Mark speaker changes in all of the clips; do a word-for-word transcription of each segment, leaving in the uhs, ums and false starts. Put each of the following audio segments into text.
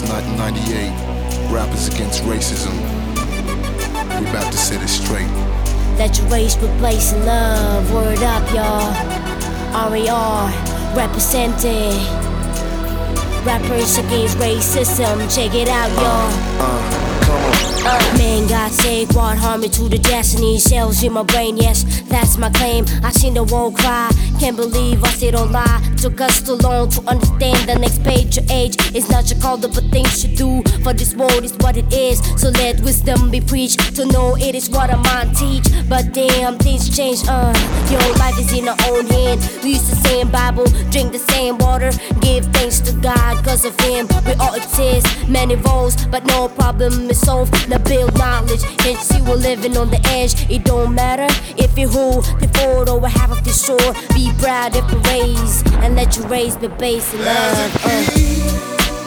Speaker 1: nineteen ninety-eight, rappers against racism. We about to set it straight.
Speaker 2: Let your race replace love. Word up, y'all. R E R representing. Rappers against racism. Check it out, y'all.
Speaker 1: Uh, uh, come on.
Speaker 2: Uh, man got saved, brought harmony to the destiny. Cells in my brain, yes, that's my claim. I seen the world cry, can't believe I still don't lie. Took us too long to understand the next page. Your age is not your call, but things you do for this world is what it is. So let wisdom be preached, to know it is what a mind teach. But damn, things change, uh your life is in our own hand. We use the same Bible, drink the same water, give thanks to God, cause of Him we all exist. Many roles, but no problem is solved. Now build knowledge, and see we're living on the edge. It don't matter if you who, the forward or half of the shore. Be proud if you raise, and let your raise be based in love. Uh.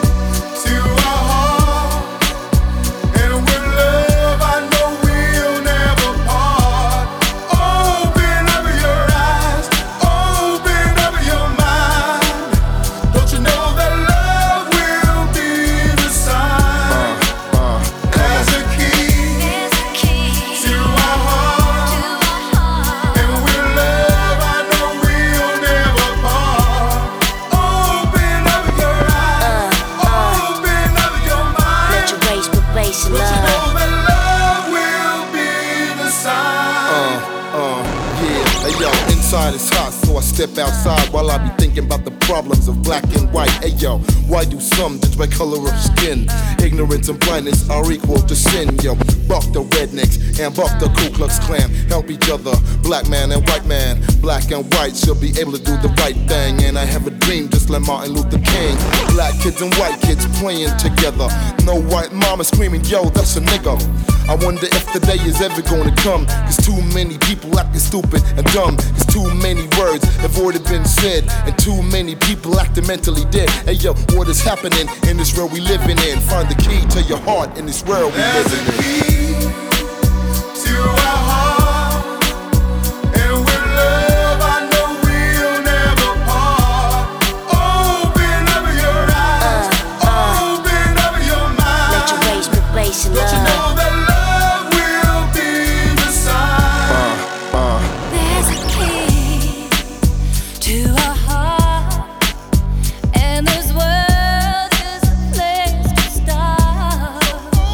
Speaker 1: Inside is hot, so I step outside while I be thinking about the problems of black and white. Hey yo, why do some judge by color of skin? Ignorance and blindness are equal to sin. Yo, buck the rednecks and buck the Ku Klux Klan. Help each other, black man and white man. Black and white should be able to do the right thing. And I have a dream just like Martin Luther King. Black kids and white kids playing together. No white mama screaming, yo, that's a nigga. I wonder if the day is ever gonna come. Cause too many people acting stupid and dumb. Cause too many words have already been said, and too many people acting mentally dead. Hey yo, what is happening in this world we living in? Find the key to your heart in this world we living in.
Speaker 3: There's a key to our heart, and with love I know we'll never part. Open up your eyes, uh, uh, open up your mind.
Speaker 2: Let your race be based in love.
Speaker 3: Don't you know that love will be the sign?
Speaker 1: Uh, uh.
Speaker 4: There's a key to our heart, and this world is a place to start.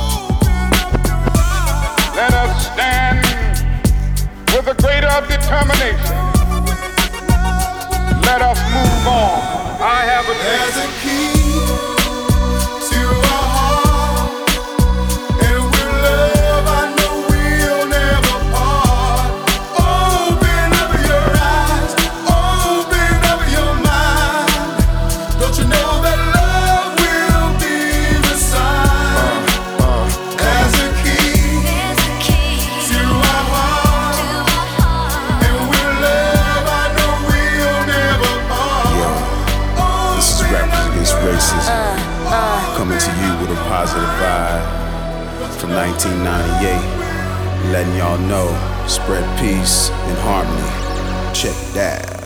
Speaker 5: Let us stand with a greater determination. Let us move on. I have a
Speaker 3: There's a key to our heart, and with love I know we'll never part. Open up your eyes, open up your mind. Don't you know that love will be the sign? There's a key to our heart, and with love I know we'll never part.
Speaker 6: This is Rappers Against Racism, coming to you with a positive vibe from nineteen ninety-eight, letting y'all know, spread peace and harmony. Check that.